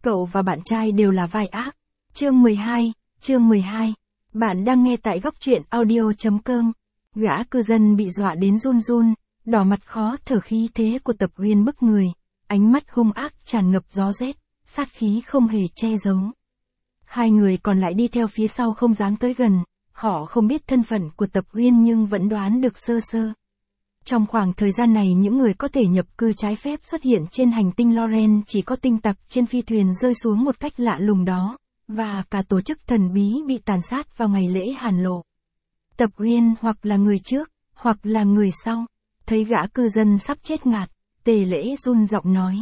Cậu và bạn trai đều là vai ác. Chương 12. Bạn đang nghe tại góc truyện audio.com. Gã cư dân bị dọa đến run run, đỏ mặt khó thở khí thế của Tập Uyên bức người, ánh mắt hung ác tràn ngập gió rét, sát khí không hề che giấu. Hai người còn lại đi theo phía sau không dám tới gần, họ không biết thân phận của Tập Uyên nhưng vẫn đoán được sơ sơ. Trong khoảng thời gian này những người có thể nhập cư trái phép xuất hiện trên hành tinh Loren chỉ có tinh tặc trên phi thuyền rơi xuống một cách lạ lùng đó, và cả tổ chức thần bí bị tàn sát vào ngày lễ hàn lộ. Tập Uyên hoặc là người trước, hoặc là người sau. Thấy gã cư dân sắp chết ngạt, Tề Lễ run giọng nói.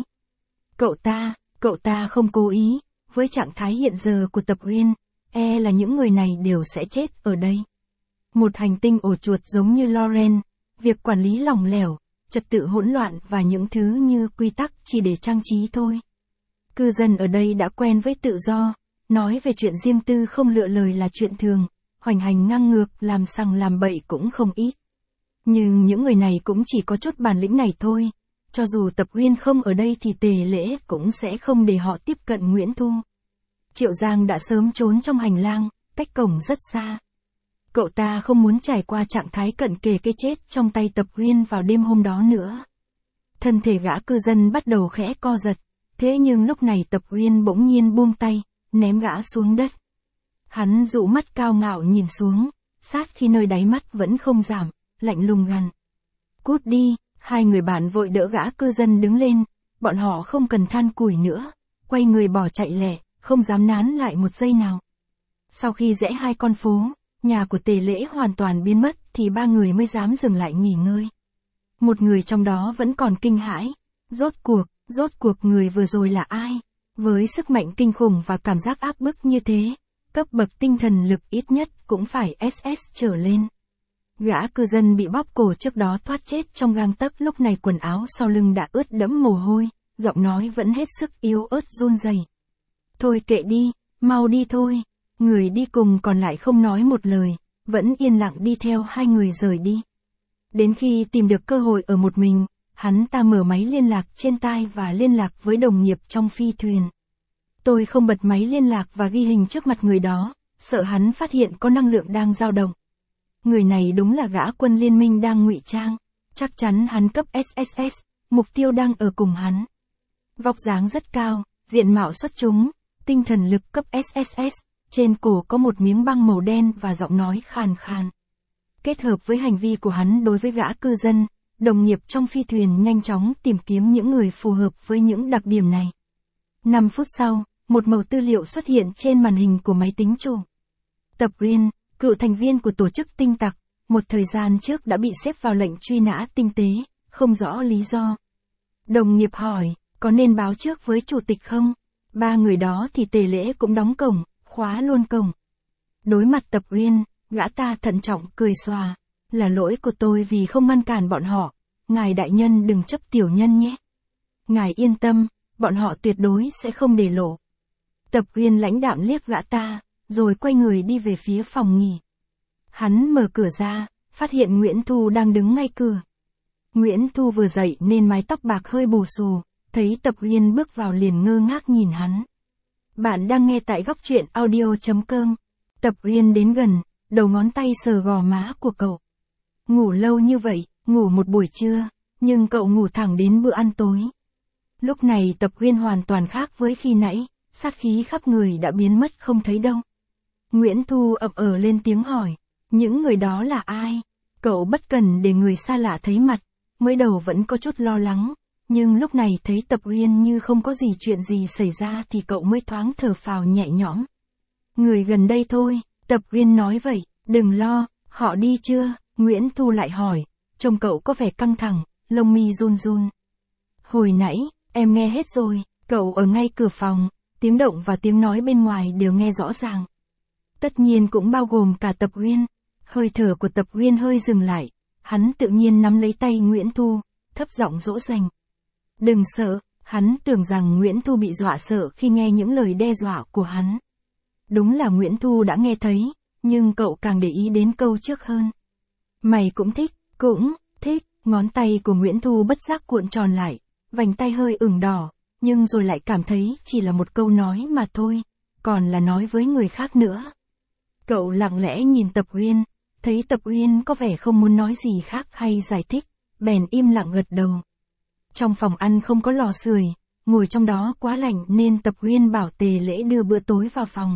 Cậu ta không cố ý, với trạng thái hiện giờ của Tập Uyên, là những người này đều sẽ chết ở đây. Một hành tinh ổ chuột giống như Loren, việc quản lý lỏng lẻo, trật tự hỗn loạn và những thứ như quy tắc chỉ để trang trí thôi. Cư dân ở đây đã quen với tự do, nói về chuyện riêng tư không lựa lời là chuyện thường, hoành hành ngang ngược làm sằng làm bậy cũng không ít. Nhưng những người này cũng chỉ có chút bản lĩnh này thôi, cho dù Tập Uyên không ở đây thì Tề Lễ cũng sẽ không để họ tiếp cận Nguyễn Thu. Triệu Giang đã sớm trốn trong hành lang, cách cổng rất xa. Cậu ta không muốn trải qua trạng thái cận kề cái chết trong tay Tập Uyên vào đêm hôm đó nữa. Thân thể gã cư dân bắt đầu khẽ co giật, thế nhưng lúc này Tập Uyên bỗng nhiên buông tay, ném gã xuống đất. Hắn dụ mắt cao ngạo nhìn xuống, sát khi nơi đáy mắt vẫn không giảm, lạnh lùng gằn. Cút đi, hai người bạn vội đỡ gã cư dân đứng lên, bọn họ không cần than củi nữa, quay người bỏ chạy lẹ, không dám nán lại một giây nào. Sau khi rẽ hai con phố, nhà của Tề Lễ hoàn toàn biến mất thì ba người mới dám dừng lại nghỉ ngơi. Một người trong đó vẫn còn kinh hãi, rốt cuộc người vừa rồi là ai? Với sức mạnh kinh khủng và cảm giác áp bức như thế, cấp bậc tinh thần lực ít nhất cũng phải SS trở lên. Gã cư dân bị bóp cổ trước đó thoát chết trong gang tấc lúc này quần áo sau lưng đã ướt đẫm mồ hôi, giọng nói vẫn hết sức yếu ớt run rẩy. Thôi kệ đi, mau đi thôi. Người đi cùng còn lại không nói một lời, vẫn yên lặng đi theo hai người rời đi. Đến khi tìm được cơ hội ở một mình, hắn ta mở máy liên lạc trên tai và liên lạc với đồng nghiệp trong phi thuyền. Tôi không bật máy liên lạc và ghi hình trước mặt người đó, sợ hắn phát hiện có năng lượng đang dao động. Người này đúng là gã quân liên minh đang ngụy trang, chắc chắn hắn cấp SSS, mục tiêu đang ở cùng hắn. Vóc dáng rất cao, diện mạo xuất chúng, tinh thần lực cấp SSS, trên cổ có một miếng băng màu đen và giọng nói khàn khàn. Kết hợp với hành vi của hắn đối với gã cư dân, đồng nghiệp trong phi thuyền nhanh chóng tìm kiếm những người phù hợp với những đặc điểm này. 5 phút sau, một mẩu tư liệu xuất hiện trên màn hình của máy tính chủ. Tập Uyên, cựu thành viên của tổ chức tinh tặc, một thời gian trước đã bị xếp vào lệnh truy nã tinh tế, không rõ lý do. Đồng nghiệp hỏi, có nên báo trước với chủ tịch không? Ba người đó thì Tề Lễ cũng đóng cổng, khóa luôn cổng. Đối mặt Tập Uyên, gã ta thận trọng cười xòa. Là lỗi của tôi vì không ngăn cản bọn họ, ngài đại nhân đừng chấp tiểu nhân nhé. Ngài yên tâm, bọn họ tuyệt đối sẽ không để lộ. Tập Uyên lãnh đạm liếc gã ta, rồi quay người đi về phía phòng nghỉ. Hắn mở cửa ra, phát hiện Nguyễn Thu đang đứng ngay cửa. Nguyễn Thu vừa dậy nên mái tóc bạc hơi bù xù, thấy Tập Uyên bước vào liền ngơ ngác nhìn hắn. Bạn đang nghe tại góc truyện audio.com. Tập Uyên đến gần, đầu ngón tay sờ gò má của cậu. Ngủ lâu như vậy, ngủ một buổi trưa, nhưng cậu ngủ thẳng đến bữa ăn tối. Lúc này Tập Uyên hoàn toàn khác với khi nãy, sát khí khắp người đã biến mất không thấy đâu. Nguyễn Thu ậm lên tiếng hỏi, những người đó là ai? Cậu bất cần để người xa lạ thấy mặt, mới đầu vẫn có chút lo lắng, nhưng lúc này thấy Tập Uyên như không có gì chuyện gì xảy ra thì cậu mới thoáng thở phào nhẹ nhõm. Người gần đây thôi, Tập Uyên nói vậy, đừng lo, họ đi chưa? Nguyễn Thu lại hỏi, trông cậu có vẻ căng thẳng, lông mi run run. Hồi nãy, em nghe hết rồi, cậu ở ngay cửa phòng, tiếng động và tiếng nói bên ngoài đều nghe rõ ràng. Tất nhiên cũng bao gồm cả Tập Uyên. Hơi thở của Tập Uyên hơi dừng lại, hắn tự nhiên nắm lấy tay Nguyễn Thu, thấp giọng dỗ dành. Đừng sợ, hắn tưởng rằng Nguyễn Thu bị dọa sợ khi nghe những lời đe dọa của hắn. Đúng là Nguyễn Thu đã nghe thấy, nhưng cậu càng để ý đến câu trước hơn. Mày cũng thích, ngón tay của Nguyễn Thu bất giác cuộn tròn lại, vành tay hơi ửng đỏ, nhưng rồi lại cảm thấy chỉ là một câu nói mà thôi, còn là nói với người khác nữa. Cậu lặng lẽ nhìn Tập Uyên, thấy Tập Uyên có vẻ không muốn nói gì khác hay giải thích, bèn im lặng gật đầu. Trong phòng ăn không có lò sưởi, ngồi trong đó quá lạnh nên Tập Uyên bảo Tề Lễ đưa bữa tối vào phòng.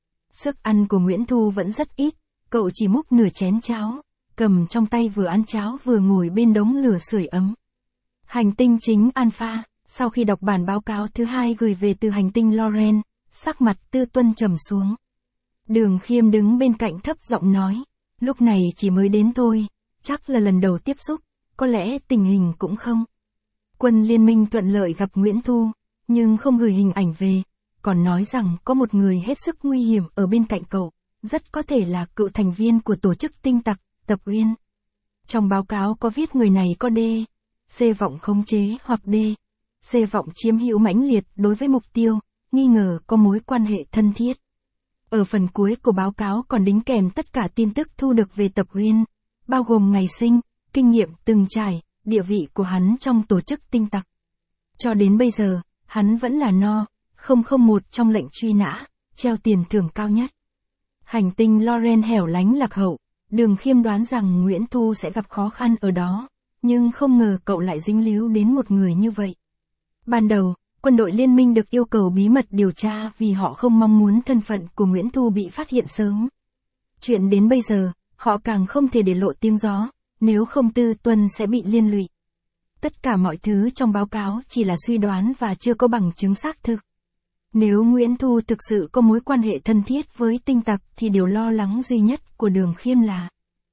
Sức ăn của Nguyễn Thu vẫn rất ít, cậu chỉ múc nửa chén cháo, cầm trong tay vừa ăn cháo vừa ngồi bên đống lửa sưởi ấm. Hành tinh chính Alpha, sau khi đọc bản báo cáo thứ 2 gửi về từ hành tinh Loren, sắc mặt Tư Tuân trầm xuống. Đường Khiêm đứng bên cạnh thấp giọng nói, lúc này chỉ mới đến thôi, chắc là lần đầu tiếp xúc, có lẽ tình hình cũng không. Quân liên minh thuận lợi gặp Nguyễn Thu, nhưng không gửi hình ảnh về, còn nói rằng có một người hết sức nguy hiểm ở bên cạnh cậu, rất có thể là cựu thành viên của tổ chức tinh tặc, Tập Uyên. Trong báo cáo có viết người này có D, C vọng khống chế hoặc D, C vọng chiếm hữu mãnh liệt đối với mục tiêu, nghi ngờ có mối quan hệ thân thiết. Ở phần cuối của báo cáo còn đính kèm tất cả tin tức thu được về Tập Uyên, bao gồm ngày sinh, kinh nghiệm từng trải, địa vị của hắn trong tổ chức tinh tặc. Cho đến bây giờ, hắn vẫn là No. 001 trong lệnh truy nã, treo tiền thưởng cao nhất. Hành tinh Loren hẻo lánh lạc hậu, Đường Khiêm đoán rằng Nguyễn Thu sẽ gặp khó khăn ở đó, nhưng không ngờ cậu lại dính líu đến một người như vậy. Ban đầu, quân đội liên minh được yêu cầu bí mật điều tra vì họ không mong muốn thân phận của Nguyễn Thu bị phát hiện sớm. Chuyện đến bây giờ, họ càng không thể để lộ tiếng gió, nếu không Tư Tuân sẽ bị liên lụy. Tất cả mọi thứ trong báo cáo chỉ là suy đoán và chưa có bằng chứng xác thực. Nếu Nguyễn Thu thực sự có mối quan hệ thân thiết với tinh tặc thì điều lo lắng duy nhất của Đường Khiêm là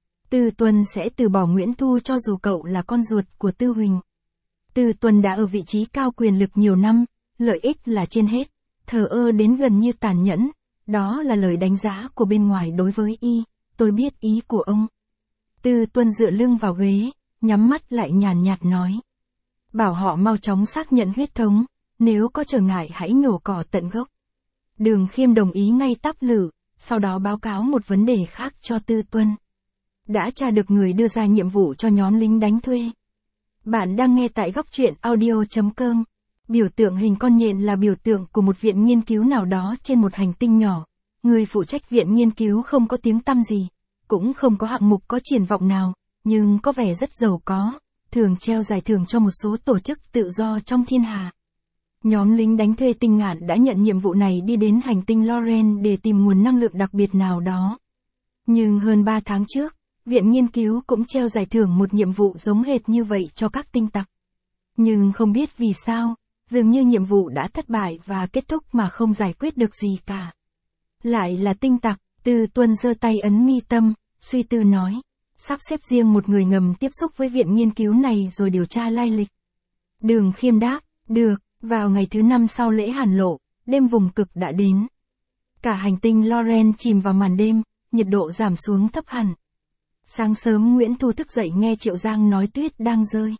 Tư Tuân sẽ từ bỏ Nguyễn Thu cho dù cậu là con ruột của Tư Huỳnh. Tư Tuân đã ở vị trí cao quyền lực nhiều năm, lợi ích là trên hết, thờ ơ đến gần như tàn nhẫn, đó là lời đánh giá của bên ngoài đối với y, tôi biết ý của ông. Tư Tuân dựa lưng vào ghế, nhắm mắt lại nhàn nhạt nói. Bảo họ mau chóng xác nhận huyết thống, nếu có trở ngại hãy nhổ cỏ tận gốc. Đường Khiêm đồng ý ngay tắp lự, sau đó báo cáo một vấn đề khác cho Tư Tuân. Đã tra được người đưa ra nhiệm vụ cho nhóm lính đánh thuê. Bạn đang nghe tại góc truyện audio.com. Biểu tượng hình con nhện là biểu tượng của một viện nghiên cứu nào đó trên một hành tinh nhỏ. Người phụ trách viện nghiên cứu không có tiếng tăm gì, cũng không có hạng mục có triển vọng nào, nhưng có vẻ rất giàu có, thường treo giải thưởng cho một số tổ chức tự do trong thiên hà. Nhóm lính đánh thuê Tinh Ngạn đã nhận nhiệm vụ này đi đến hành tinh Loren để tìm nguồn năng lượng đặc biệt nào đó. Nhưng hơn 3 tháng trước, viện nghiên cứu cũng treo giải thưởng một nhiệm vụ giống hệt như vậy cho các tinh tặc. Nhưng không biết vì sao, dường như nhiệm vụ đã thất bại và kết thúc mà không giải quyết được gì cả. Lại là tinh tặc, Tư Tuân giơ tay ấn mi tâm, suy tư nói, sắp xếp riêng một người ngầm tiếp xúc với viện nghiên cứu này rồi điều tra lai lịch. Đường Khiêm đáp, được. Vào ngày thứ 5 sau lễ hàn lộ, đêm vùng cực đã đến. Cả hành tinh Loren chìm vào màn đêm, nhiệt độ giảm xuống thấp hẳn. Sáng sớm Nguyễn Thu thức dậy nghe Triệu Giang nói tuyết đang rơi.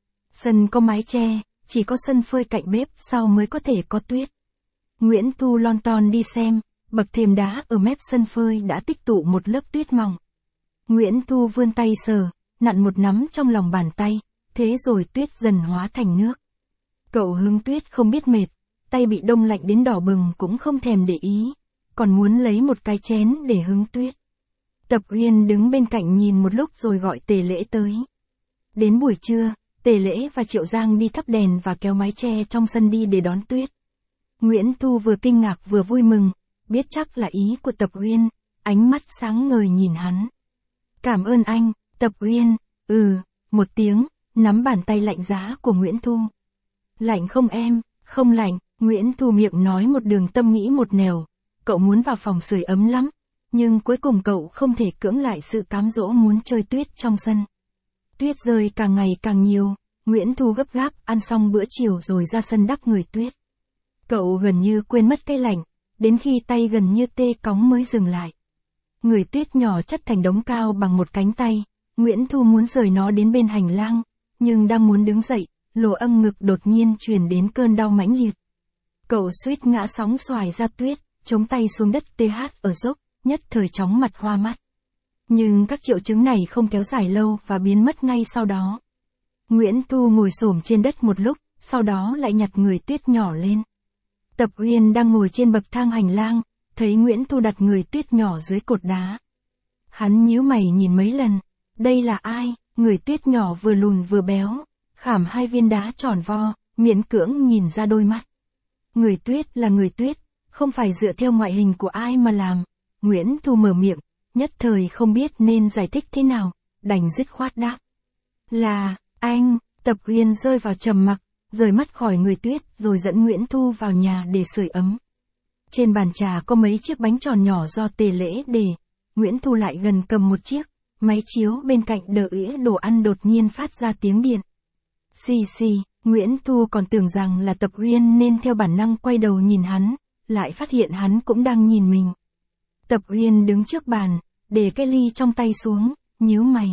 Sân có mái che, chỉ có sân phơi cạnh bếp sau mới có thể có tuyết. Nguyễn Thu lon ton đi xem, bậc thềm đá ở mép sân phơi đã tích tụ một lớp tuyết mỏng. Nguyễn Thu vươn tay sờ, nặn một nắm trong lòng bàn tay, thế rồi tuyết dần hóa thành nước. Cậu hứng tuyết không biết mệt, tay bị đông lạnh đến đỏ bừng cũng không thèm để ý, còn muốn lấy một cái chén để hứng tuyết. Tập Uyên đứng bên cạnh nhìn một lúc rồi gọi Tề Lễ tới. Đến buổi trưa, Tề Lễ và Triệu Giang đi thắp đèn và kéo mái che trong sân đi để đón tuyết. Nguyễn Thu vừa kinh ngạc vừa vui mừng, biết chắc là ý của Tập Uyên, ánh mắt sáng ngời nhìn hắn. Cảm ơn anh, Tập Uyên, một tiếng, nắm bàn tay lạnh giá của Nguyễn Thu. Lạnh không em, không lạnh, Nguyễn Thu miệng nói một đường tâm nghĩ một nẻo, cậu muốn vào phòng sưởi ấm lắm, nhưng cuối cùng cậu không thể cưỡng lại sự cám dỗ muốn chơi tuyết trong sân. Tuyết rơi càng ngày càng nhiều, Nguyễn Thu gấp gáp ăn xong bữa chiều rồi ra sân đắp người tuyết. Cậu gần như quên mất cái lạnh, đến khi tay gần như tê cóng mới dừng lại. Người tuyết nhỏ chất thành đống cao bằng một cánh tay, Nguyễn Thu muốn rời nó đến bên hành lang, nhưng đang muốn đứng dậy, lỗ âm ngực đột nhiên truyền đến cơn đau mãnh liệt. Cậu suýt ngã sóng xoài ra tuyết, chống tay xuống đất TH ở dốc, nhất thời chóng mặt hoa mắt. Nhưng các triệu chứng này không kéo dài lâu và biến mất ngay sau đó. Nguyễn Thu ngồi xổm trên đất một lúc, sau đó lại nhặt người tuyết nhỏ lên. Tập Uyên đang ngồi trên bậc thang hành lang, thấy Nguyễn Thu đặt người tuyết nhỏ dưới cột đá. Hắn nhíu mày nhìn mấy lần, đây là ai? Người tuyết nhỏ vừa lùn vừa béo, khảm 2 viên đá tròn vo, miễn cưỡng nhìn ra đôi mắt. Người tuyết là người tuyết, không phải dựa theo ngoại hình của ai mà làm. Nguyễn Thu mở miệng, nhất thời không biết nên giải thích thế nào, đành dứt khoát đáp. Là, anh. Tập Uyên rơi vào trầm mặc, rời mắt khỏi người tuyết rồi dẫn Nguyễn Thu vào nhà để sưởi ấm. Trên bàn trà có mấy chiếc bánh tròn nhỏ do Tề Lễ để. Nguyễn Thu lại gần cầm một chiếc, máy chiếu bên cạnh đờ ĩa đồ ăn đột nhiên phát ra tiếng điện. Xì xì, Nguyễn Thu còn tưởng rằng là Tập Uyên nên theo bản năng quay đầu nhìn hắn, lại phát hiện hắn cũng đang nhìn mình. Tập Uyên đứng trước bàn, để cái ly trong tay xuống, nhíu mày.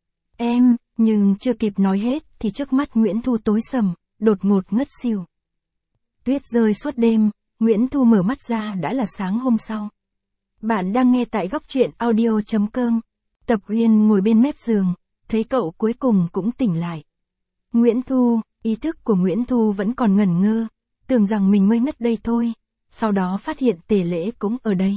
Em, nhưng chưa kịp nói hết thì trước mắt Nguyễn Thu tối sầm, đột ngột ngất xỉu. Tuyết rơi suốt đêm, Nguyễn Thu mở mắt ra đã là sáng hôm sau. Bạn đang nghe tại góc truyện audio.com. Tập Uyên ngồi bên mép giường, thấy cậu cuối cùng cũng tỉnh lại. Nguyễn Thu, ý thức của Nguyễn Thu vẫn còn ngẩn ngơ, tưởng rằng mình mới ngất đây thôi, sau đó phát hiện Tề Lễ cũng ở đây.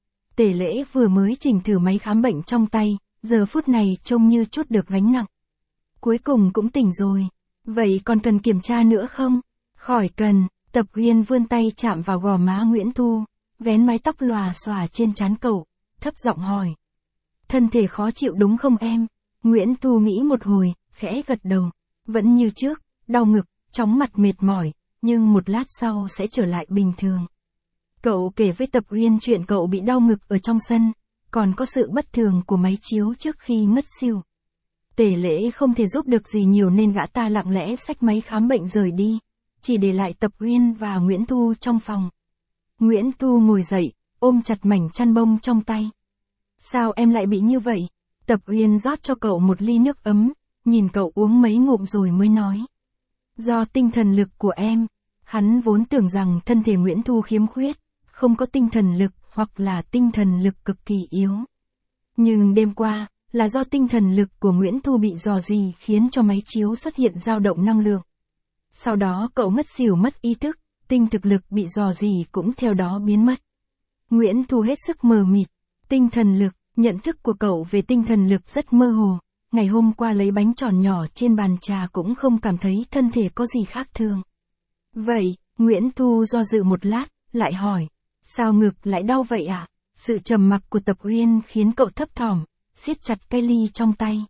Tề Lễ vừa mới chỉnh thử máy khám bệnh trong tay, giờ phút này trông như trút được gánh nặng. Cuối cùng cũng tỉnh rồi, vậy còn cần kiểm tra nữa không? Khỏi cần. Tập Uyên vươn tay chạm vào gò má Nguyễn Thu, vén mái tóc lòa xòa trên trán cậu, thấp giọng hỏi. Thân thể khó chịu đúng không em? Nguyễn Thu nghĩ một hồi, khẽ gật đầu. Vẫn như trước, đau ngực, chóng mặt mệt mỏi, nhưng một lát sau sẽ trở lại bình thường. Cậu kể với Tập Uyên chuyện cậu bị đau ngực ở trong sân, còn có sự bất thường của máy chiếu trước khi ngất xỉu. Tề Lễ không thể giúp được gì nhiều nên gã ta lặng lẽ xách máy khám bệnh rời đi, chỉ để lại Tập Uyên và Nguyễn Thu trong phòng. Nguyễn Thu ngồi dậy, ôm chặt mảnh chăn bông trong tay. Sao em lại bị như vậy? Tập Uyên rót cho cậu một ly nước ấm, nhìn cậu uống mấy ngụm rồi mới nói. Do tinh thần lực của em. Hắn vốn tưởng rằng thân thể Nguyễn Thu khiếm khuyết, không có tinh thần lực hoặc là tinh thần lực cực kỳ yếu. Nhưng đêm qua, là do tinh thần lực của Nguyễn Thu bị rò rỉ khiến cho máy chiếu xuất hiện dao động năng lượng. Sau đó cậu ngất xỉu mất ý thức, tinh thực lực bị rò rỉ cũng theo đó biến mất. Nguyễn Thu hết sức mờ mịt. Tinh thần lực, nhận thức của cậu về tinh thần lực rất mơ hồ. Ngày hôm qua lấy bánh tròn nhỏ trên bàn trà cũng không cảm thấy thân thể có gì khác thường. Vậy, Nguyễn Thu do dự một lát, lại hỏi. Sao ngực lại đau vậy ạ? Sự trầm mặc của Tập Uyên khiến cậu thấp thỏm, siết chặt cái ly trong tay.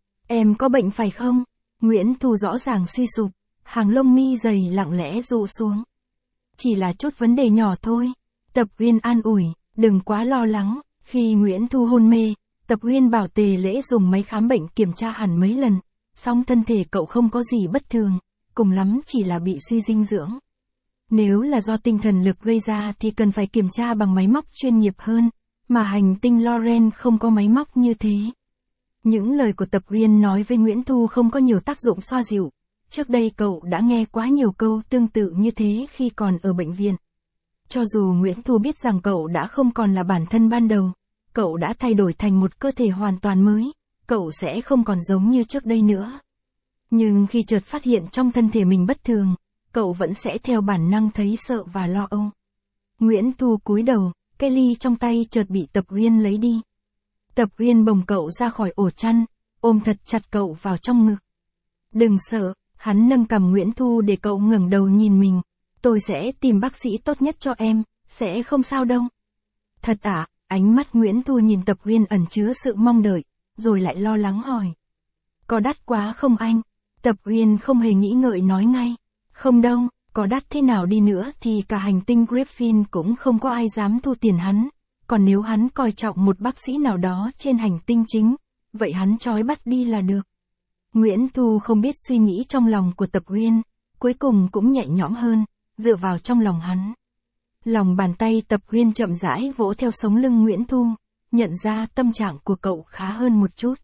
Em có bệnh phải không? Nguyễn Thu rõ ràng suy sụp, hàng lông mi dày lặng lẽ rụ xuống. Chỉ là chút vấn đề nhỏ thôi. Tập Uyên an ủi, đừng quá lo lắng. Khi Nguyễn Thu hôn mê, Tập Uyên bảo Tề Lễ dùng máy khám bệnh kiểm tra hẳn mấy lần, song thân thể cậu không có gì bất thường, cùng lắm chỉ là bị suy dinh dưỡng. Nếu là do tinh thần lực gây ra thì cần phải kiểm tra bằng máy móc chuyên nghiệp hơn, mà hành tinh Loren không có máy móc như thế. Những lời của Tập Uyên nói với Nguyễn Thu không có nhiều tác dụng xoa dịu. Trước đây cậu đã nghe quá nhiều câu tương tự như thế khi còn ở bệnh viện. Cho dù Nguyễn Thu biết rằng cậu đã không còn là bản thân ban đầu, cậu đã thay đổi thành một cơ thể hoàn toàn mới, cậu sẽ không còn giống như trước đây nữa. Nhưng khi chợt phát hiện trong thân thể mình bất thường, cậu vẫn sẽ theo bản năng thấy sợ và lo âu. Nguyễn Thu cúi đầu, cái ly trong tay chợt bị Tập Uyên lấy đi. Tập Uyên bồng cậu ra khỏi ổ chăn, ôm thật chặt cậu vào trong ngực. Đừng sợ, hắn nâng cằm Nguyễn Thu để cậu ngẩng đầu nhìn mình. Tôi sẽ tìm bác sĩ tốt nhất cho em, sẽ không sao đâu. Thật ạ? Ánh mắt Nguyễn Thu nhìn Tập Uyên ẩn chứa sự mong đợi, rồi lại lo lắng hỏi. Có đắt quá không anh? Tập Uyên không hề nghĩ ngợi nói ngay. Không đâu, có đắt thế nào đi nữa thì cả hành tinh Griffin cũng không có ai dám thu tiền hắn. Còn nếu hắn coi trọng một bác sĩ nào đó trên hành tinh chính, vậy hắn trói bắt đi là được. Nguyễn Thu không biết suy nghĩ trong lòng của Tập Uyên, cuối cùng cũng nhẹ nhõm hơn, dựa vào trong lòng hắn. Lòng bàn tay Tập Uyên chậm rãi vỗ theo sống lưng Nguyễn Thu, nhận ra tâm trạng của cậu khá hơn một chút.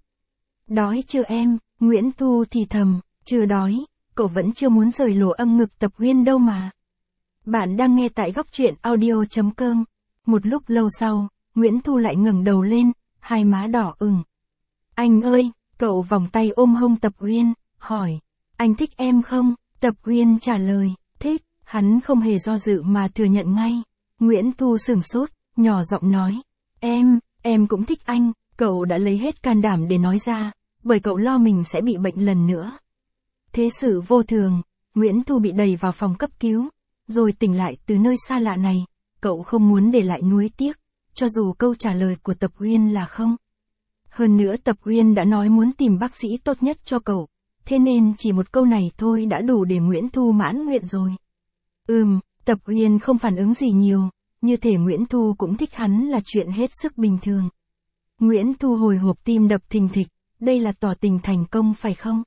Đói chưa em? Nguyễn Thu thì thầm, chưa đói, cậu vẫn chưa muốn rời lỗ âm ngực Tập Uyên đâu mà. Bạn đang nghe tại góc truyện audio.com. Một lúc lâu sau, Nguyễn Thu lại ngẩng đầu lên, hai má đỏ ửng. Anh ơi, cậu vòng tay ôm hông Tập Uyên, hỏi, anh thích em không? Tập Uyên trả lời, thích, hắn không hề do dự mà thừa nhận ngay. Nguyễn Thu sửng sốt, nhỏ giọng nói, em cũng thích anh, cậu đã lấy hết can đảm để nói ra, bởi cậu lo mình sẽ bị bệnh lần nữa. Thế sự vô thường, Nguyễn Thu bị đẩy vào phòng cấp cứu, rồi tỉnh lại từ nơi xa lạ này, cậu không muốn để lại nuối tiếc, cho dù câu trả lời của Tập Uyên là không. Hơn nữa Tập Uyên đã nói muốn tìm bác sĩ tốt nhất cho cậu, thế nên chỉ một câu này thôi đã đủ để Nguyễn Thu mãn nguyện rồi. Tập Uyên không phản ứng gì nhiều, như thể Nguyễn Thu cũng thích hắn là chuyện hết sức bình thường. Nguyễn Thu hồi hộp tim đập thình thịch, đây là tỏ tình thành công phải không?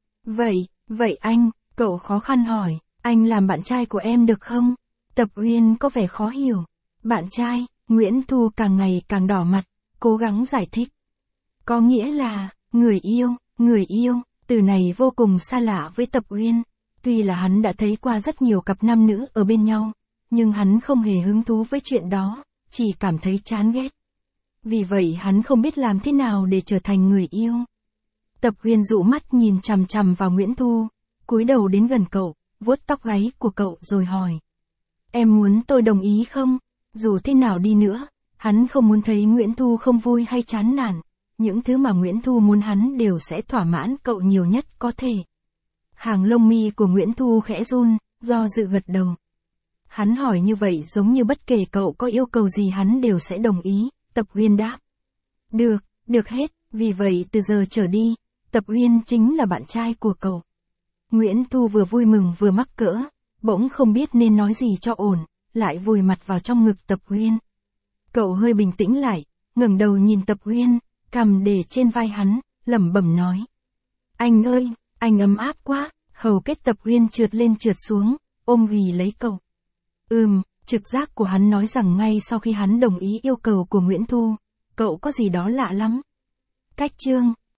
Vậy anh, cậu khó khăn hỏi, anh làm bạn trai của em được không? Tập Uyên có vẻ khó hiểu. Bạn trai, Nguyễn Thu càng ngày càng đỏ mặt, cố gắng giải thích. Có nghĩa là, người yêu, từ này vô cùng xa lạ với Tập Uyên. Tuy là hắn đã thấy qua rất nhiều cặp nam nữ ở bên nhau, nhưng hắn không hề hứng thú với chuyện đó, chỉ cảm thấy chán ghét. Vì vậy hắn không biết làm thế nào để trở thành người yêu. Tập Uyên dụ mắt nhìn chằm chằm vào Nguyễn Thu, cúi đầu đến gần cậu, vuốt tóc gáy của cậu rồi hỏi. Em muốn tôi đồng ý không? Dù thế nào đi nữa, hắn không muốn thấy Nguyễn Thu không vui hay chán nản. Những thứ mà Nguyễn Thu muốn hắn đều sẽ thỏa mãn cậu nhiều nhất có thể. Hàng lông mi của Nguyễn Thu khẽ run, do dự gật đầu. Hắn hỏi như vậy giống như bất kể cậu có yêu cầu gì hắn đều sẽ đồng ý, Tập Uyên đáp. Được hết, vì vậy từ giờ trở đi, Tập Uyên chính là bạn trai của cậu. Nguyễn Thu vừa vui mừng vừa mắc cỡ, bỗng không biết nên nói gì cho ổn, lại vùi mặt vào trong ngực Tập Uyên. Cậu hơi bình tĩnh lại, ngẩng đầu nhìn Tập Uyên, cằm để trên vai hắn, lẩm bẩm nói. Anh ơi, anh ấm áp quá, hầu kết Tập Uyên trượt lên trượt xuống, ôm ghì lấy cậu. Trực giác của hắn nói rằng ngay sau khi hắn đồng ý yêu cầu của Nguyễn Thu, cậu có gì đó lạ lắm. Cách chương